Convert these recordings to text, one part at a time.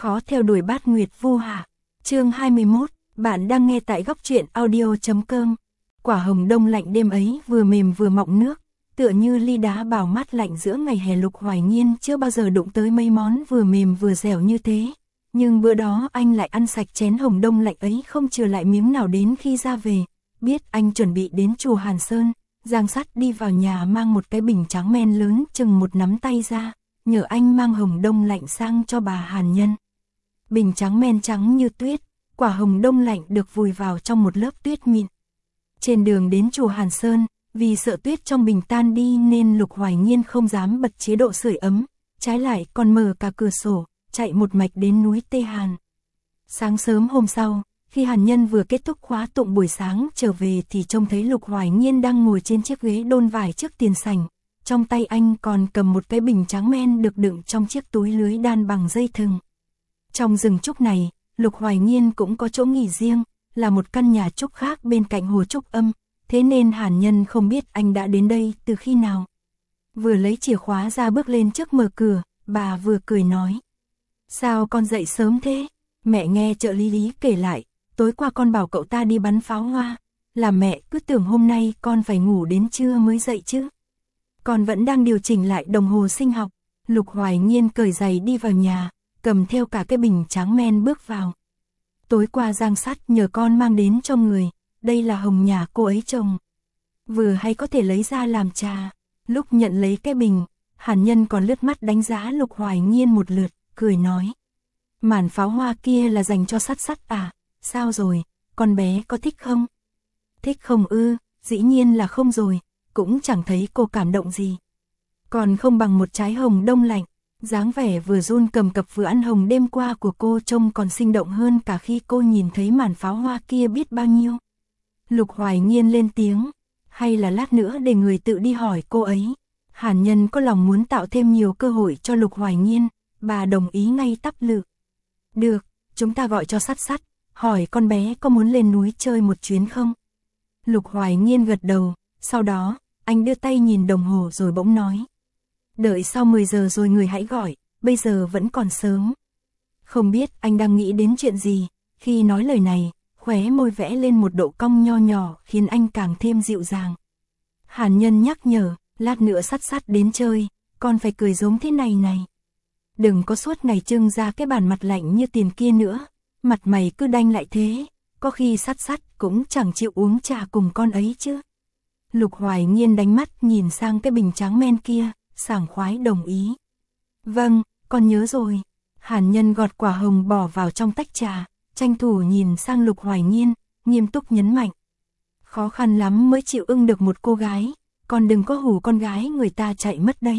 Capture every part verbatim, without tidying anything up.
Khó theo đuổi bát nguyệt vu hạ. Chương hai mươi mốt, bạn đang nghe tại góc truyện audio.com. Quả hồng đông lạnh đêm ấy vừa mềm vừa mọng nước, tựa như ly đá bào mát lạnh giữa ngày hè. Lục Hoài Nhiên chưa bao giờ đụng tới mấy món vừa mềm vừa dẻo như thế, nhưng bữa đó anh lại ăn sạch chén hồng đông lạnh ấy không chừa lại miếng nào. Đến khi ra về, biết anh chuẩn bị đến chùa Hàn Sơn, Giang Sắt đi vào nhà mang một cái bình trắng men lớn chừng một nắm tay ra, nhờ anh mang hồng đông lạnh sang cho bà Hàn Nhân. Bình trắng men trắng như tuyết, quả hồng đông lạnh được vùi vào trong một lớp tuyết mịn. Trên đường đến chùa Hàn Sơn, vì sợ tuyết trong bình tan đi nên Lục Hoài Nhiên không dám bật chế độ sưởi ấm, trái lại còn mở cả cửa sổ, chạy một mạch đến núi Tê Hàn. Sáng sớm hôm sau, khi Hàn Nhân vừa kết thúc khóa tụng buổi sáng trở về thì trông thấy Lục Hoài Nhiên đang ngồi trên chiếc ghế đôn vải trước tiền sảnh, trong tay anh còn cầm một cái bình trắng men được đựng trong chiếc túi lưới đan bằng dây thừng. Trong rừng trúc này, Lục Hoài Nhiên cũng có chỗ nghỉ riêng, là một căn nhà trúc khác bên cạnh hồ trúc âm, thế nên Hàn Nhân không biết anh đã đến đây từ khi nào. Vừa lấy chìa khóa ra bước lên trước mở cửa, bà vừa cười nói: "Sao con dậy sớm thế?" Mẹ nghe trợ lý Lý kể lại, tối qua con bảo cậu ta đi bắn pháo hoa, làm mẹ cứ tưởng hôm nay con phải ngủ đến trưa mới dậy chứ. Con vẫn đang điều chỉnh lại đồng hồ sinh học. Lục Hoài Nhiên cởi giày đi vào nhà, cầm theo cả cái bình trắng men bước vào. Tối qua Giang Sắt nhờ con mang đến cho người, đây là hồng nhà cô ấy trồng. Vừa hay có thể lấy ra làm trà. Lúc nhận lấy cái bình, Hàn Nhân còn lướt mắt đánh giá Lục Hoài Nhiên một lượt, cười nói: "Màn pháo hoa kia là dành cho Sắt Sắt à, sao rồi, con bé có thích không?" "Thích không ư, dĩ nhiên là không rồi, cũng chẳng thấy cô cảm động gì. Còn không bằng một trái hồng đông lạnh." Dáng vẻ vừa run cầm cập vừa ăn hồng đêm qua của cô trông còn sinh động hơn cả khi cô nhìn thấy màn pháo hoa kia biết bao nhiêu. Lục Hoài Nhiên lên tiếng: "Hay là lát nữa để người tự đi hỏi cô ấy." Hàn Nhân có lòng muốn tạo thêm nhiều cơ hội cho Lục Hoài Nhiên, bà đồng ý ngay tắp lự: "Được, chúng ta gọi cho Sắt Sắt, hỏi con bé có muốn lên núi chơi một chuyến không?" Lục Hoài Nhiên gật đầu, sau đó, anh đưa tay nhìn đồng hồ rồi bỗng nói: "Đợi sau mười giờ rồi người hãy gọi, bây giờ vẫn còn sớm." Không biết anh đang nghĩ đến chuyện gì, khi nói lời này, khóe môi vẽ lên một độ cong nho nhỏ khiến anh càng thêm dịu dàng. Hàn Nhân nhắc nhở: "Lát nữa Sắt Sắt đến chơi, con phải cười giống thế này này. Đừng có suốt ngày trưng ra cái bản mặt lạnh như tiền kia nữa, mặt mày cứ đanh lại thế, có khi Sắt Sắt cũng chẳng chịu uống trà cùng con ấy chứ." Lục Hoài Nhiên đánh mắt nhìn sang cái bình trắng men kia, sảng khoái đồng ý: "Vâng, con nhớ rồi." Hàn Nhân gọt quả hồng bỏ vào trong tách trà, tranh thủ nhìn sang Lục Hoài Nhiên, nghiêm túc nhấn mạnh: "Khó khăn lắm mới chịu ưng được một cô gái, con đừng có hù con gái người ta chạy mất đấy."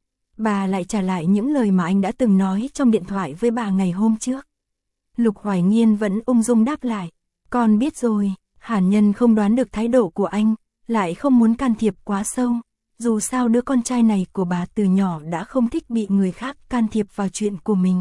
Bà lại trả lại những lời mà anh đã từng nói trong điện thoại với bà ngày hôm trước. Lục Hoài Nhiên vẫn ung dung đáp lại: "Con biết rồi." Hàn Nhân không đoán được thái độ của anh, lại không muốn can thiệp quá sâu. Dù sao đứa con trai này của bà từ nhỏ đã không thích bị người khác can thiệp vào chuyện của mình.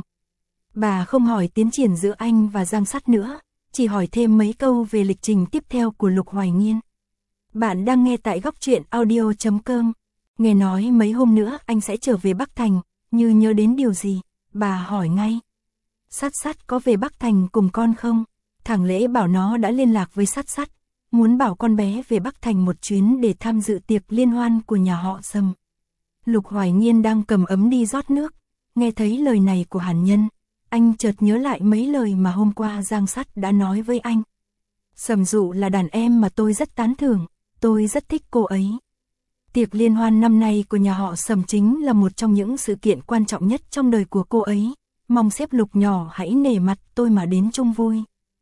Bà không hỏi tiến triển giữa anh và Giang Sắt nữa, chỉ hỏi thêm mấy câu về lịch trình tiếp theo của Lục Hoài Nhiên. Bạn đang nghe tại góc truyện audio.com. Nghe nói mấy hôm nữa anh sẽ trở về Bắc Thành, như nhớ đến điều gì, bà hỏi ngay: "Sắt Sắt có về Bắc Thành cùng con không?" Thằng Lễ bảo nó đã liên lạc với Sắt Sắt, muốn bảo con bé về Bắc Thành một chuyến để tham dự tiệc liên hoan của nhà họ Sầm. Lục Hoài Nhiên đang cầm ấm đi rót nước, nghe thấy lời này của Hàn Nhân, anh chợt nhớ lại mấy lời mà hôm qua Giang Sắt đã nói với anh: "Sầm Dụ là đàn em mà tôi rất tán thưởng, tôi rất thích cô ấy." Tiệc liên hoan năm nay của nhà họ Sầm chính là một trong những sự kiện quan trọng nhất trong đời của cô ấy, mong sếp Lục nhỏ hãy nể mặt tôi mà đến chung vui.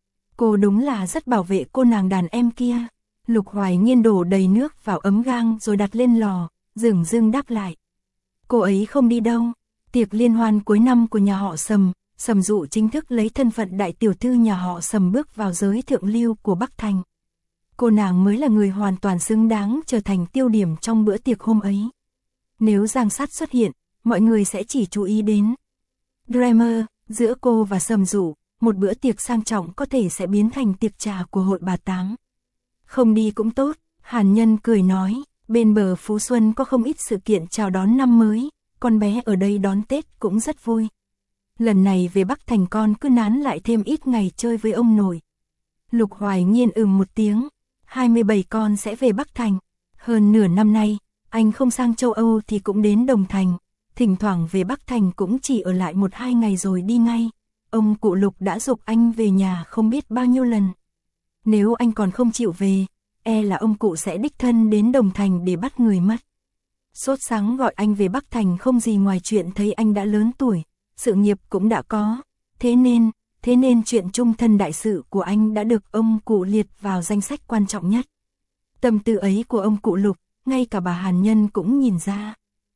Cô đúng là rất bảo vệ cô nàng đàn em kia. Lục Hoài Nhiên đổ đầy nước vào ấm gang rồi đặt lên lò, dửng dưng đáp lại: "Cô ấy không đi đâu." Tiệc liên hoan cuối năm của nhà họ Sầm, Sầm Dụ chính thức lấy thân phận đại tiểu thư nhà họ Sầm bước vào giới thượng lưu của Bắc Thành. Cô nàng mới là người hoàn toàn xứng đáng trở thành tiêu điểm trong bữa tiệc hôm ấy. Nếu Giang Sắt xuất hiện, mọi người sẽ chỉ chú ý đến Dreamer. Giữa cô và Sầm Dụ, một bữa tiệc sang trọng có thể sẽ biến thành tiệc trà của hội bà Tám. "Không đi cũng tốt," Hàn Nhân cười nói, "bên bờ Phú Xuân có không ít sự kiện chào đón năm mới, con bé ở đây đón Tết cũng rất vui." Lần này về Bắc Thành con cứ nán lại thêm ít ngày chơi với ông nội. Lục Hoài Nhiên ừm một tiếng, hai mươi bảy con sẽ về Bắc Thành. Hơn nửa năm nay, anh không sang châu Âu thì cũng đến Đồng Thành, thỉnh thoảng về Bắc Thành cũng chỉ ở lại một hai ngày rồi đi ngay. Ông cụ Lục đã giục anh về nhà không biết bao nhiêu lần. Nếu anh còn không chịu về, e là ông cụ sẽ đích thân đến Đồng Thành để bắt người mất. Sốt sáng gọi anh về Bắc Thành không gì ngoài chuyện thấy anh đã lớn tuổi, sự nghiệp cũng đã có, thế nên, thế nên chuyện chung thân đại sự của anh đã được ông cụ liệt vào danh sách quan trọng nhất. Tâm tư ấy của ông cụ Lục, ngay cả bà Hàn Nhân cũng nhìn ra.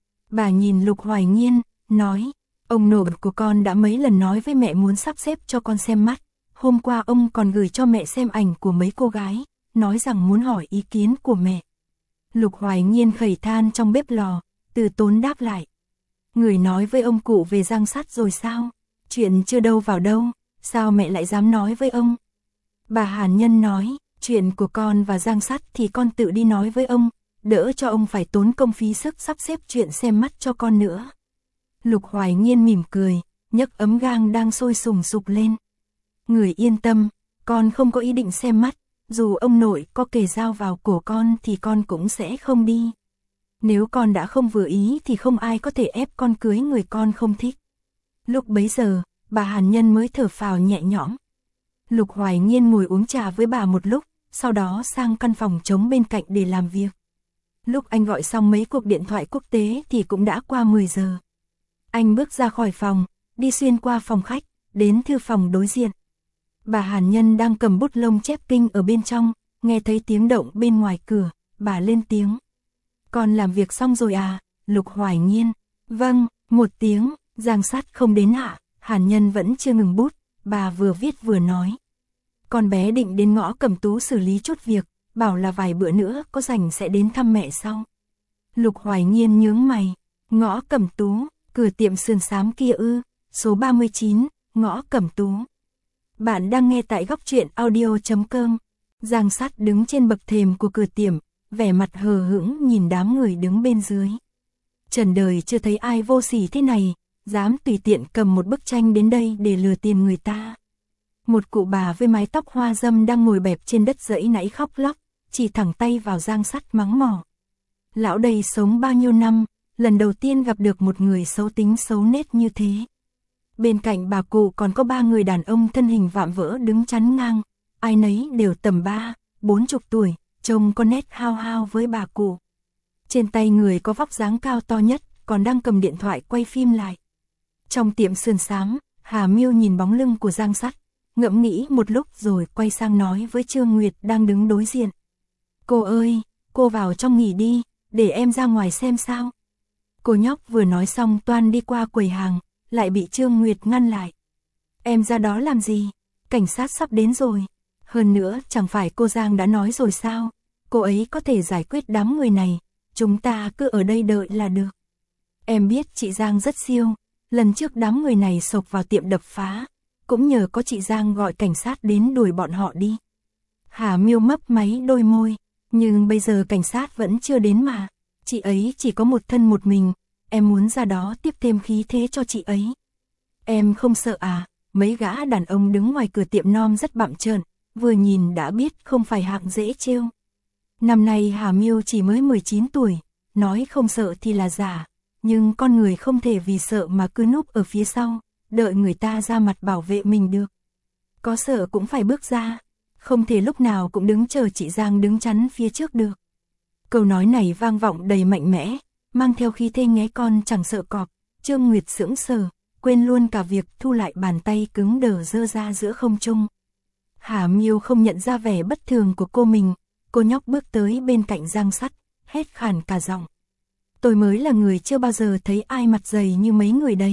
Bà nhìn Lục Hoài Nhiên, nói, ông nội của con đã mấy lần nói với mẹ muốn sắp xếp cho con xem mắt, hôm qua ông còn gửi cho mẹ xem ảnh của mấy cô gái, nói rằng muốn hỏi ý kiến của mẹ. Lục Hoài Nhiên khẩy than trong bếp lò, từ tốn đáp lại. Người nói với ông cụ về Giang Sắt rồi sao? Chuyện chưa đâu vào đâu, sao mẹ lại dám nói với ông? Bà Hàn Nhân nói, chuyện của con và Giang Sắt thì con tự đi nói với ông, đỡ cho ông phải tốn công phí sức sắp xếp chuyện xem mắt cho con nữa. Lục Hoài Nhiên mỉm cười, nhấc ấm gang đang sôi sùng sục lên. Người yên tâm, con không có ý định xem mắt, dù ông nội có kề dao vào cổ con thì con cũng sẽ không đi. Nếu con đã không vừa ý thì không ai có thể ép con cưới người con không thích. Lúc bấy giờ, bà Hàn Nhân mới thở phào nhẹ nhõm. Lục Hoài Nhiên ngồi uống trà với bà một lúc, sau đó sang căn phòng trống bên cạnh để làm việc. Lúc anh gọi xong mấy cuộc điện thoại quốc tế thì cũng đã qua mười giờ. Anh bước ra khỏi phòng, đi xuyên qua phòng khách, đến thư phòng đối diện. Bà Hàn Nhân đang cầm bút lông chép kinh ở bên trong, nghe thấy tiếng động bên ngoài cửa, bà lên tiếng. Con làm việc xong rồi à, Lục Hoài Nhiên? Vâng, một tiếng, Giang Sắt không đến ạ. Hàn Nhân vẫn chưa ngừng bút, bà vừa viết vừa nói. Con bé định đến ngõ Cẩm Tú xử lý chút việc, bảo là vài bữa nữa có rảnh sẽ đến thăm mẹ sau. Lục Hoài Nhiên nhướng mày, ngõ Cẩm Tú, cửa tiệm sườn xám kia ư, số ba mươi chín, ngõ Cẩm Tú. Bạn đang nghe tại góc truyện audio chấm com. Giang Sắt đứng trên bậc thềm của cửa tiệm, vẻ mặt hờ hững nhìn đám người đứng bên dưới. Trần đời chưa thấy ai vô sỉ thế này, dám tùy tiện cầm một bức tranh đến đây để lừa tiền người ta. Một cụ bà với mái tóc hoa râm đang ngồi bẹp trên đất dãy nãy khóc lóc, chỉ thẳng tay vào Giang Sắt mắng mỏ. Lão đây sống bao nhiêu năm, lần đầu tiên gặp được một người xấu tính xấu nết như thế. Bên cạnh bà cụ còn có ba người đàn ông thân hình vạm vỡ đứng chắn ngang, ai nấy đều tầm ba, bốn chục tuổi, trông có nét hao hao với bà cụ. Trên tay người có vóc dáng cao to nhất, còn đang cầm điện thoại quay phim lại. Trong tiệm sườn xám, Hà Miêu nhìn bóng lưng của Giang Sắt, ngẫm nghĩ một lúc rồi quay sang nói với Trương Nguyệt đang đứng đối diện. Cô ơi, cô vào trong nghỉ đi, để em ra ngoài xem sao. Cô nhóc vừa nói xong toan đi qua quầy hàng, lại bị Trương Nguyệt ngăn lại. Em ra đó làm gì? Cảnh sát sắp đến rồi. Hơn nữa, chẳng phải cô Giang đã nói rồi sao? Cô ấy có thể giải quyết đám người này, chúng ta cứ ở đây đợi là được. Em biết chị Giang rất siêu, lần trước đám người này xộc vào tiệm đập phá, cũng nhờ có chị Giang gọi cảnh sát đến đuổi bọn họ đi. Hà Miêu mấp máy đôi môi, nhưng bây giờ cảnh sát vẫn chưa đến mà, chị ấy chỉ có một thân một mình, em muốn ra đó tiếp thêm khí thế cho chị ấy. Em không sợ à? Mấy gã đàn ông đứng ngoài cửa tiệm non rất bặm trợn, vừa nhìn đã biết không phải hạng dễ trêu. Năm nay Hà Miêu chỉ mới mười chín tuổi, nói không sợ thì là giả, nhưng con người không thể vì sợ mà cứ núp ở phía sau, đợi người ta ra mặt bảo vệ mình được. Có sợ cũng phải bước ra, không thể lúc nào cũng đứng chờ chị Giang đứng chắn phía trước được. Câu nói này vang vọng đầy mạnh mẽ, mang theo khí thế nghé con chẳng sợ cọp. Trương Nguyệt sững sờ, quên luôn cả việc thu lại bàn tay cứng đờ giơ ra giữa không trung. Hà Miêu không nhận ra vẻ bất thường của cô mình, cô nhóc bước tới bên cạnh Giang Sắt, hét khàn cả giọng. Tôi mới là người chưa bao giờ thấy ai mặt dày như mấy người đấy.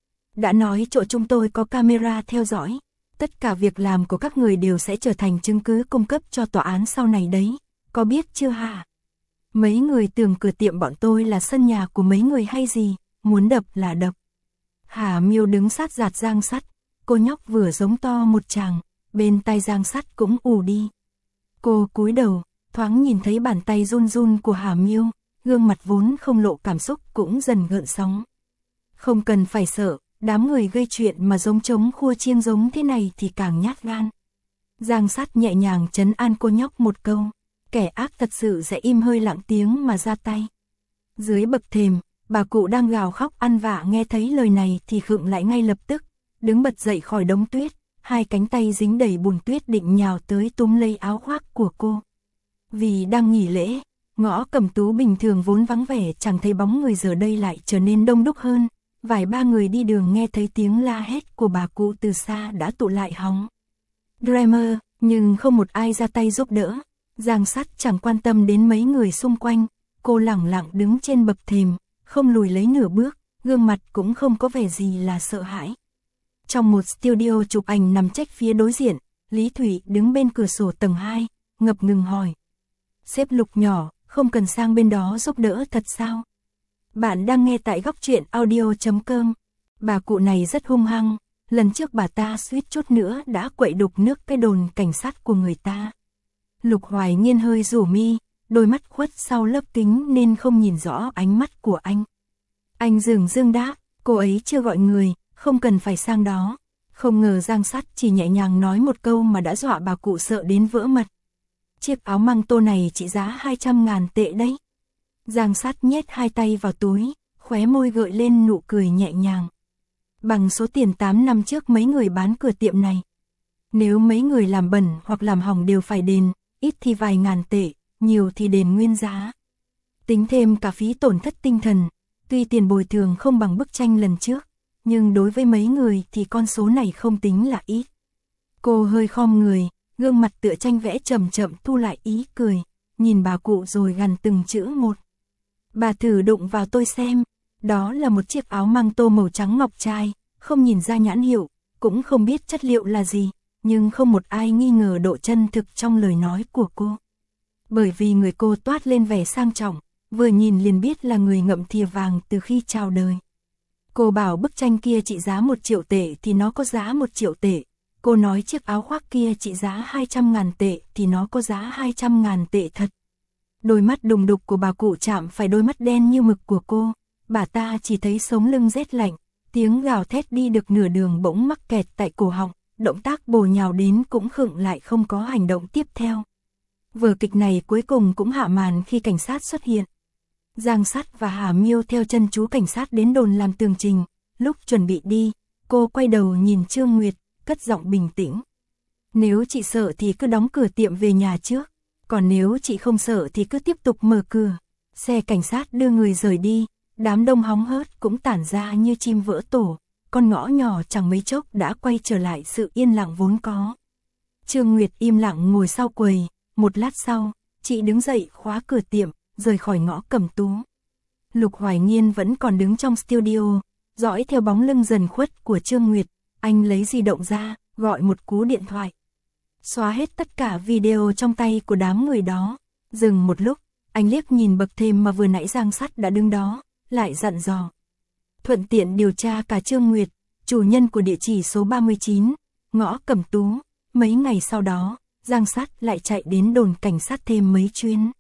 Đã nói chỗ chúng tôi có camera theo dõi, tất cả việc làm của các người đều sẽ trở thành chứng cứ cung cấp cho tòa án sau này đấy, có biết chưa hả? Mấy người tưởng cửa tiệm bọn tôi là sân nhà của mấy người hay gì, muốn đập là đập. Hà Miêu đứng sát giạt Giang Sắt, cô nhóc vừa giống to một tràng, bên tai Giang Sắt cũng ù đi. Cô cúi đầu, thoáng nhìn thấy bàn tay run run của Hà Miêu, gương mặt vốn không lộ cảm xúc cũng dần gợn sóng. Không cần phải sợ, đám người gây chuyện mà giống trống khua chiêng giống thế này thì càng nhát gan. Giang Sát nhẹ nhàng trấn an cô nhóc một câu, kẻ ác thật sự sẽ im hơi lặng tiếng mà ra tay. Dưới bậc thềm, bà cụ đang gào khóc ăn vạ nghe thấy lời này thì khựng lại ngay lập tức, đứng bật dậy khỏi đống tuyết, hai cánh tay dính đầy bùn tuyết định nhào tới túm lấy áo khoác của cô. Vì đang nghỉ lễ, ngõ Cẩm Tú bình thường vốn vắng vẻ chẳng thấy bóng người giờ đây lại trở nên đông đúc hơn, vài ba người đi đường nghe thấy tiếng la hét của bà cụ từ xa đã tụ lại hóng Dreamer, nhưng không một ai ra tay giúp đỡ. Giang Sát chẳng quan tâm đến mấy người xung quanh, cô lẳng lặng đứng trên bậc thềm, không lùi lấy nửa bước, gương mặt cũng không có vẻ gì là sợ hãi. Trong một studio chụp ảnh nằm trách phía đối diện, Lý Thủy đứng bên cửa sổ tầng hai, ngập ngừng hỏi. Sếp Lục nhỏ, không cần sang bên đó giúp đỡ thật sao? Bạn đang nghe tại góc truyện audio chấm com. Bà cụ này rất hung hăng, lần trước bà ta suýt chút nữa đã quậy đục nước cái đồn cảnh sát của người ta. Lục Hoài Nhiên hơi rủ mi, đôi mắt khuất sau lớp kính nên không nhìn rõ ánh mắt của anh. Anh dừng dưng đáp, cô ấy chưa gọi người, không cần phải sang đó. Không ngờ Giang Sát chỉ nhẹ nhàng nói một câu mà đã dọa bà cụ sợ đến vỡ mật. Chiếc áo măng tô này trị giá hai trăm ngàn tệ đấy. Giang Sát nhét hai tay vào túi, khóe môi gợi lên nụ cười nhẹ nhàng. Bằng số tiền tám năm trước mấy người bán cửa tiệm này. Nếu mấy người làm bẩn hoặc làm hỏng đều phải đền, ít thì vài ngàn tệ, nhiều thì đền nguyên giá. Tính thêm cả phí tổn thất tinh thần, tuy tiền bồi thường không bằng bức tranh lần trước, nhưng đối với mấy người thì con số này không tính là ít. Cô hơi khom người, gương mặt tựa tranh vẽ chậm chậm thu lại ý cười, nhìn bà cụ rồi gằn từng chữ một. Bà thử đụng vào tôi xem, đó là một chiếc áo măng tô màu trắng ngọc trai, không nhìn ra nhãn hiệu, cũng không biết chất liệu là gì, nhưng không một ai nghi ngờ độ chân thực trong lời nói của cô. Bởi vì người cô toát lên vẻ sang trọng, vừa nhìn liền biết là người ngậm thìa vàng từ khi chào đời. Cô bảo bức tranh kia trị giá một triệu tệ thì nó có giá một triệu tệ. Cô nói chiếc áo khoác kia trị giá hai trăm ngàn tệ thì nó có giá hai trăm ngàn tệ thật. Đôi mắt đùng đục của bà cụ chạm phải đôi mắt đen như mực của cô. Bà ta chỉ thấy sống lưng rét lạnh, tiếng gào thét đi được nửa đường bỗng mắc kẹt tại cổ họng, động tác bổ nhào đến cũng khựng lại không có hành động tiếp theo. Vở kịch này cuối cùng cũng hạ màn khi cảnh sát xuất hiện. Giang Sát và Hà Miêu theo chân chú cảnh sát đến đồn làm tường trình, lúc chuẩn bị đi, cô quay đầu nhìn Trương Nguyệt, cất giọng bình tĩnh. Nếu chị sợ thì cứ đóng cửa tiệm về nhà trước, còn nếu chị không sợ thì cứ tiếp tục mở cửa. Xe cảnh sát đưa người rời đi, đám đông hóng hớt cũng tản ra như chim vỡ tổ, con ngõ nhỏ chẳng mấy chốc đã quay trở lại sự yên lặng vốn có. Trương Nguyệt im lặng ngồi sau quầy, một lát sau, chị đứng dậy khóa cửa tiệm, rời khỏi ngõ Cẩm Tú. Lục Hoài Nhiên vẫn còn đứng trong studio, dõi theo bóng lưng dần khuất của Trương Nguyệt, anh lấy di động ra, gọi một cú điện thoại. Xóa hết tất cả video trong tay của đám người đó, dừng một lúc, anh liếc nhìn bậc thềm mà vừa nãy Giang Sát đã đứng đó, lại dặn dò. Thuận tiện điều tra cả Trương Nguyệt, chủ nhân của địa chỉ số ba mươi chín, ngõ Cẩm Tú. Mấy ngày sau đó, Giang Sát lại chạy đến đồn cảnh sát thêm mấy chuyến.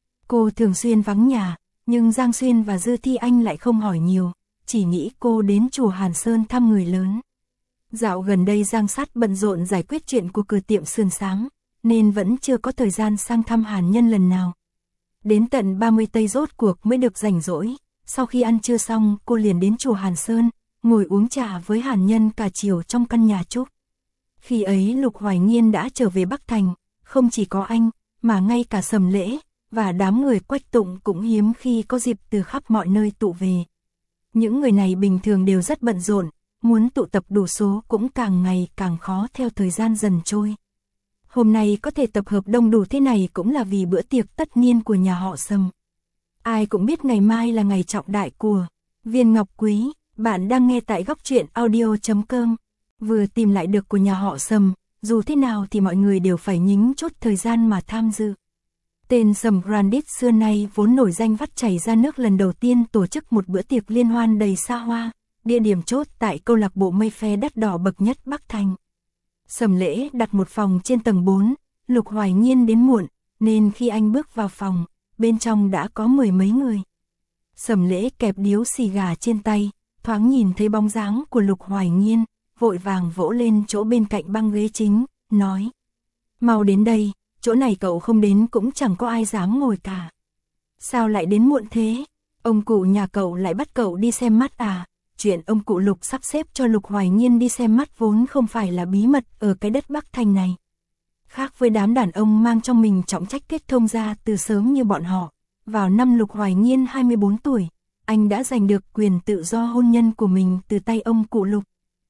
Cô thường xuyên vắng nhà, nhưng Giang Xuyên và Dư Thi Anh lại không hỏi nhiều, chỉ nghĩ cô đến chùa Hàn Sơn thăm người lớn. Dạo gần đây Giang Sát bận rộn giải quyết chuyện của cửa tiệm sườn xám, nên vẫn chưa có thời gian sang thăm Hàn Nhân lần nào. Đến tận ba mươi tây rốt cuộc mới được rảnh rỗi, sau khi ăn trưa xong cô liền đến chùa Hàn Sơn, ngồi uống trà với Hàn Nhân cả chiều trong căn nhà trúc. Khi ấy Lục Hoài Nhiên đã trở về Bắc Thành, không chỉ có anh, mà ngay cả Sầm Lễ và đám người Quách Tụng cũng hiếm khi có dịp từ khắp mọi nơi tụ về. Những người này bình thường đều rất bận rộn, muốn tụ tập đủ số cũng càng ngày càng khó theo thời gian dần trôi. Hôm nay có thể tập hợp đông đủ thế này cũng là vì bữa tiệc tất niên của nhà họ Sầm. Ai cũng biết ngày mai là ngày trọng đại của Viên Ngọc Quý. Bạn đang nghe tại góc truyện audio chấm com. Vừa tìm lại được của nhà họ Sầm, dù thế nào thì mọi người đều phải nhính chốt thời gian mà tham dự. Tên Sầm Grandit xưa nay vốn nổi danh vắt chảy ra nước lần đầu tiên tổ chức một bữa tiệc liên hoan đầy xa hoa, địa điểm chốt tại câu lạc bộ mây phe đắt đỏ bậc nhất Bắc Thành. Sầm Lễ đặt một phòng trên tầng bốn, Lục Hoài Nhiên đến muộn, nên khi anh bước vào phòng, bên trong đã có mười mấy người. Sầm Lễ kẹp điếu xì gà trên tay, thoải thoáng nhìn thấy bóng dáng của Lục Hoài Nghiên, vội vàng vỗ lên chỗ bên cạnh băng ghế chính, nói. Mau đến đây, chỗ này cậu không đến cũng chẳng có ai dám ngồi cả. Sao lại đến muộn thế? Ông cụ nhà cậu lại bắt cậu đi xem mắt à? Chuyện ông cụ Lục sắp xếp cho Lục Hoài Nghiên đi xem mắt vốn không phải là bí mật ở cái đất Bắc Thành này. Khác với đám đàn ông mang trong mình trọng trách kết thông gia từ sớm như bọn họ, vào năm Lục Hoài Nghiên hai mươi bốn tuổi, anh đã giành được quyền tự do hôn nhân của mình từ tay ông cụ Lục.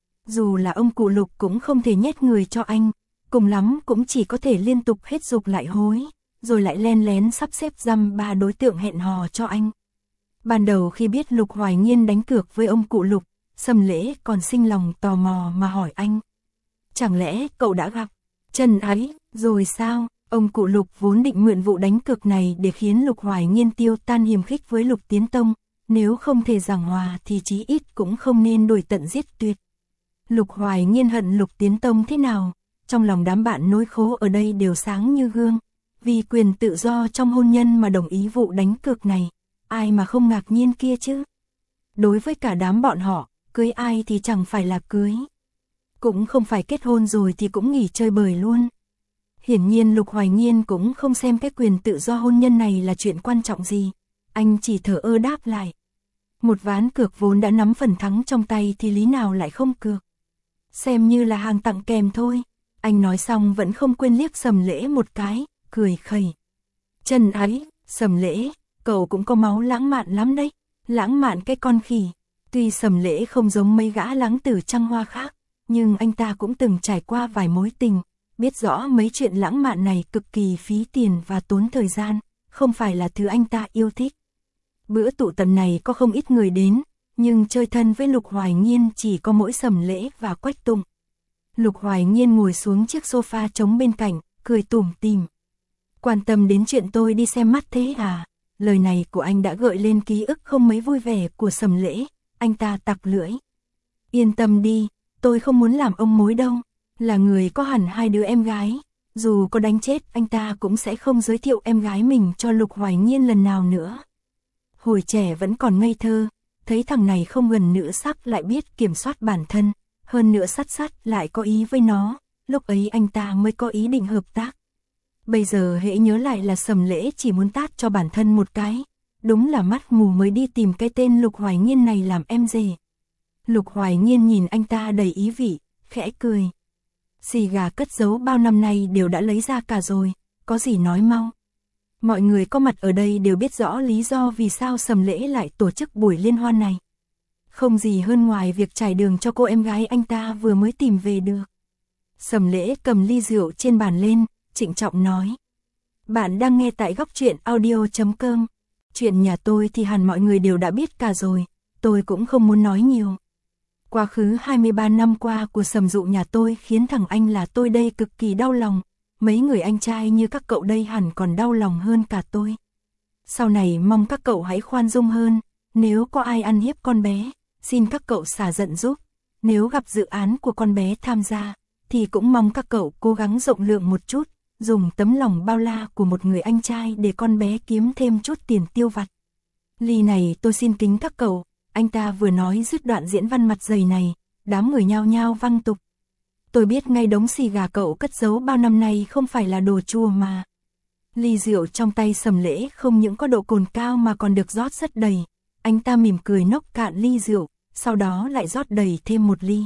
Dù là ông cụ Lục cũng không thể nhét người cho anh, cùng lắm cũng chỉ có thể liên tục hết dục lại hối, rồi lại len lén sắp xếp dăm ba đối tượng hẹn hò cho anh. Ban đầu khi biết Lục Hoài Nghiên đánh cược với ông cụ Lục, Sầm Lễ còn sinh lòng tò mò mà hỏi anh. Chẳng lẽ cậu đã gặp Trần ấy, rồi sao? Ông cụ Lục vốn định mượn vụ đánh cược này để khiến Lục Hoài Nghiên tiêu tan hiềm khích với Lục Tiến Tông, nếu không thể giảng hòa thì chí ít cũng không nên đuổi tận giết tuyệt. Lục Hoài Nghiên hận Lục Tiến Tông thế nào? Trong lòng đám bạn nối khố ở đây đều sáng như gương, vì quyền tự do trong hôn nhân mà đồng ý vụ đánh cược này, ai mà không ngạc nhiên kia chứ? Đối với cả đám bọn họ, cưới ai thì chẳng phải là cưới, cũng không phải kết hôn rồi thì cũng nghỉ chơi bời luôn. Hiển nhiên Lục Hoài Nghiên cũng không xem cái quyền tự do hôn nhân này là chuyện quan trọng gì, anh chỉ thở ơ đáp lại. Một ván cược vốn đã nắm phần thắng trong tay thì lý nào lại không cược. Xem như là hàng tặng kèm thôi. Anh nói xong vẫn không quên liếc Sầm Lễ một cái, cười khẩy. Trần ấy, Sầm Lễ, cậu cũng có máu lãng mạn lắm đấy. Lãng mạn cái con khỉ. Tuy Sầm Lễ không giống mấy gã lãng tử trăng hoa khác, nhưng anh ta cũng từng trải qua vài mối tình, biết rõ mấy chuyện lãng mạn này cực kỳ phí tiền và tốn thời gian, không phải là thứ anh ta yêu thích. Bữa tụ tập này có không ít người đến, nhưng chơi thân với Lục Hoài Nghiên chỉ có mỗi Sầm Lễ và Quách Tùng. Lục Hoài Nghiên ngồi xuống chiếc sofa trống bên cạnh, cười tủm tỉm. Quan tâm đến chuyện tôi đi xem mắt thế à? Lời này của anh đã gợi lên ký ức không mấy vui vẻ của Sầm Lễ, anh ta tặc lưỡi. Yên tâm đi, tôi không muốn làm ông mối đâu, là người có hẳn hai đứa em gái, dù có đánh chết anh ta cũng sẽ không giới thiệu em gái mình cho Lục Hoài Nghiên lần nào nữa. Hồi trẻ vẫn còn ngây thơ, thấy thằng này không gần nữ sắc lại biết kiểm soát bản thân, hơn nữa sắt sắt lại có ý với nó, lúc ấy anh ta mới có ý định hợp tác. Bây giờ hễ nhớ lại là Sầm Lễ chỉ muốn tát cho bản thân một cái, đúng là mắt mù mới đi tìm cái tên Lục Hoài Nghiên này làm em rể. Lục Hoài Nghiên nhìn anh ta đầy ý vị, khẽ cười. Xì gà cất giấu bao năm nay đều đã lấy ra cả rồi, có gì nói mau. Mọi người có mặt ở đây đều biết rõ lý do vì sao Sầm Lễ lại tổ chức buổi liên hoan này. Không gì hơn ngoài việc trải đường cho cô em gái anh ta vừa mới tìm về được. Sầm Lễ cầm ly rượu trên bàn lên, trịnh trọng nói. Bạn đang nghe tại góc truyện audio chấm com. Chuyện nhà tôi thì hẳn mọi người đều đã biết cả rồi, tôi cũng không muốn nói nhiều. Quá khứ hai mươi ba năm qua của Sầm Dụ nhà tôi khiến thằng anh là tôi đây cực kỳ đau lòng. Mấy người anh trai như các cậu đây hẳn còn đau lòng hơn cả tôi. Sau này mong các cậu hãy khoan dung hơn, nếu có ai ăn hiếp con bé, xin các cậu xả giận giúp. Nếu gặp dự án của con bé tham gia, thì cũng mong các cậu cố gắng rộng lượng một chút, dùng tấm lòng bao la của một người anh trai để con bé kiếm thêm chút tiền tiêu vặt. Ly này tôi xin kính các cậu. Anh ta vừa nói dứt đoạn diễn văn mặt dày này, đám người nhao nhao văng tục. Tôi biết ngay đống xì gà cậu cất giấu bao năm nay không phải là đồ chua mà. Ly rượu trong tay Sầm Lễ không những có độ cồn cao mà còn được rót rất đầy. Anh ta mỉm cười nốc cạn ly rượu, sau đó lại rót đầy thêm một ly.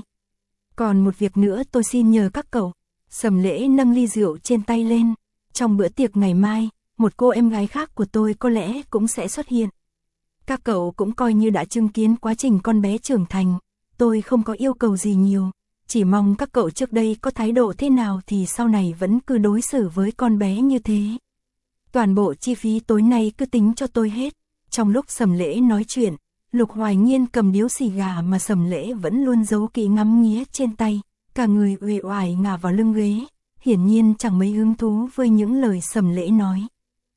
Còn một việc nữa tôi xin nhờ các cậu. Sầm Lễ nâng ly rượu trên tay lên. Trong bữa tiệc ngày mai, một cô em gái khác của tôi có lẽ cũng sẽ xuất hiện. Các cậu cũng coi như đã chứng kiến quá trình con bé trưởng thành. Tôi không có yêu cầu gì nhiều. Chỉ mong các cậu trước đây có thái độ thế nào thì sau này vẫn cứ đối xử với con bé như thế. Toàn bộ chi phí tối nay cứ tính cho tôi hết. Trong lúc Sầm Lễ nói chuyện, Lục Hoài Nghiên cầm điếu xì gà mà Sầm Lễ vẫn luôn giấu kỹ ngắm nghía trên tay. Cả người uể oải ngả vào lưng ghế, hiển nhiên chẳng mấy hứng thú với những lời Sầm Lễ nói.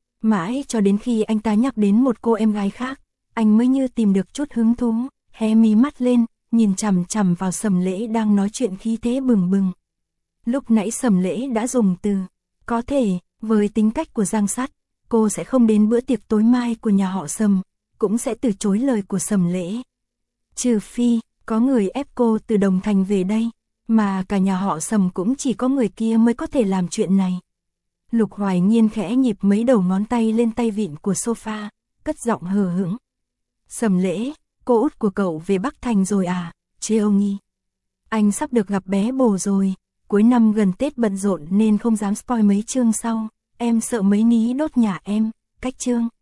Mãi cho đến khi anh ta nhắc đến một cô em gái khác, anh mới như tìm được chút hứng thú, hé mí mắt lên, nhìn chằm chằm vào Sầm Lễ đang nói chuyện khí thế bừng bừng. Lúc nãy Sầm Lễ đã dùng từ, có thể, với tính cách của Giang Sắt, cô sẽ không đến bữa tiệc tối mai của nhà họ Sầm, cũng sẽ từ chối lời của Sầm Lễ. Trừ phi, có người ép cô từ Đồng Thành về đây, mà cả nhà họ Sầm cũng chỉ có người kia mới có thể làm chuyện này. Lục Hoài Nhiên khẽ nhịp mấy đầu ngón tay lên tay vịn của sofa, cất giọng hờ hững. Sầm Lễ, cô út của cậu về Bắc Thành rồi à, Trêu Nhi. Anh sắp được gặp bé bồ rồi, cuối năm gần Tết bận rộn nên không dám spoil mấy chương sau, em sợ mấy ní đốt nhà em, cách chương.